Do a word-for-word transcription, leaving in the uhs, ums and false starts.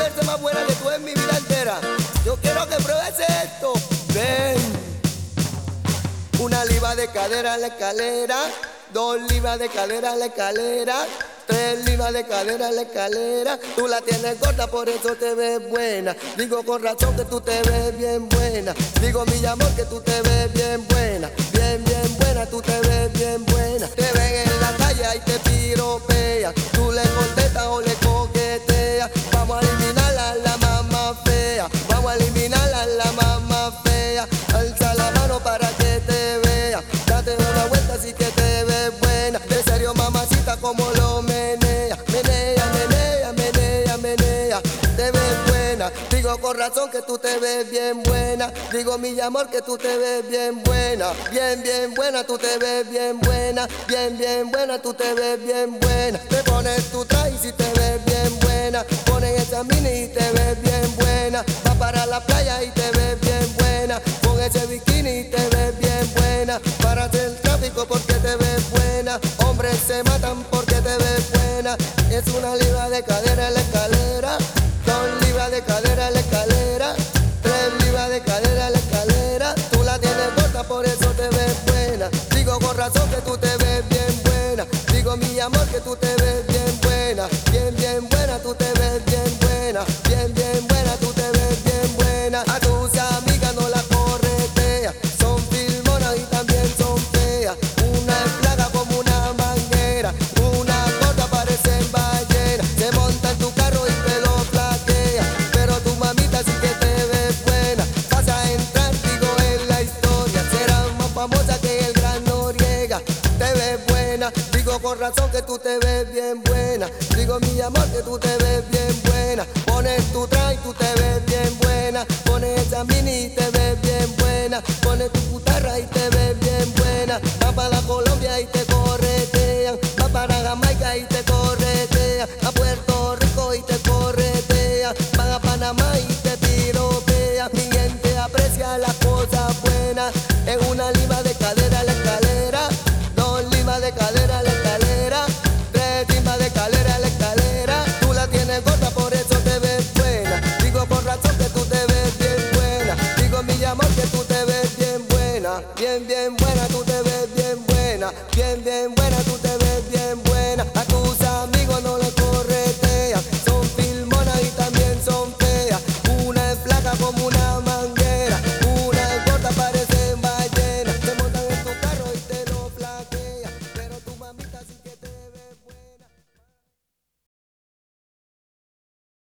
verse más buena que tú en mi vida entera. Yo quiero que pruebes esto. Ven. Una libra de cadera en la escalera, dos libras de cadera en la escalera, tres libras de cadera en la escalera. Tú la tienes gorda, por eso te ves buena. Digo con razón que tú te ves bien buena. Digo mi amor que tú te ves bien buena. Bien, bien buena, tú te ves bien buena. Te ven en la calle y te piropea. Tú le contestas o le coqueteas. Vamos a eliminarla, la mamá fea. Vamos a eliminarla, la mamá fea. Alza la mano para que te vea. Date una vuelta así que te ves buena. De serio mamacita como lo menea. Menea, menea, menea, menea. Te ves buena. Digo con razón que tú te ves bien buena. Digo mi amor que tú te ves bien buena. Bien, bien buena, tú te ves bien buena. Bien, bien buena, tú te ves bien buena. Te pones tu traje y si te ves bien buena. Pones esa mini y te ves bien buena. Va para la playa y te ves bien buena. Con ese bikini y te ves bien buena. Para hacer tráfico porque te ves buena. Hombres se matan porque te ves buena. Es una libra de cadera en la escalera. Dos libras de cadera en la escalera. Tres libras de cadera en la escalera. Tú la tienes corta, por eso te ves buena. Digo con razón que tú te ves bien buena. Digo mi amor que tú te ves bien buena. Bien, bien buena, tú te ves bien buena. Bien, bien buena, tú te ves bien buena. A tus amigas no la corretea. Son filmonas y también son feas. Una es plaga como una manguera. Una gorda parece ballena. Se monta en tu carro y te lo plaquea. Pero tu mamita sí que te ves buena. Vas a entrar, digo, en la historia. Será más famosa que el gran Noriega. Te ves buena. Digo con razón que tú te ves bien buena. Digo mi amor que tú te ves bien buena. Pones tu traje y tú te ves bien buena. Pones esa mini y te ves bien buena. Pones tu guitarra y te ves bien buena. Va para la Colombia y te corretean. Va para Jamaica y te corretean. A Puerto Rico y te corretean. Van a Panamá y te piropean. Mi gente aprecia las cosas buenas. En una libra de cadera en la escalera. Dos libras de cadera en la escalera. Tres libras de cadera en la escalera. Tú la tienes gorda, por eso te ves buena. Digo por razón que tú te ves bien buena. Digo mi amor que tú te ves bien buena. Bien, bien buena, tú te ves bien buena. Bien, bien buena.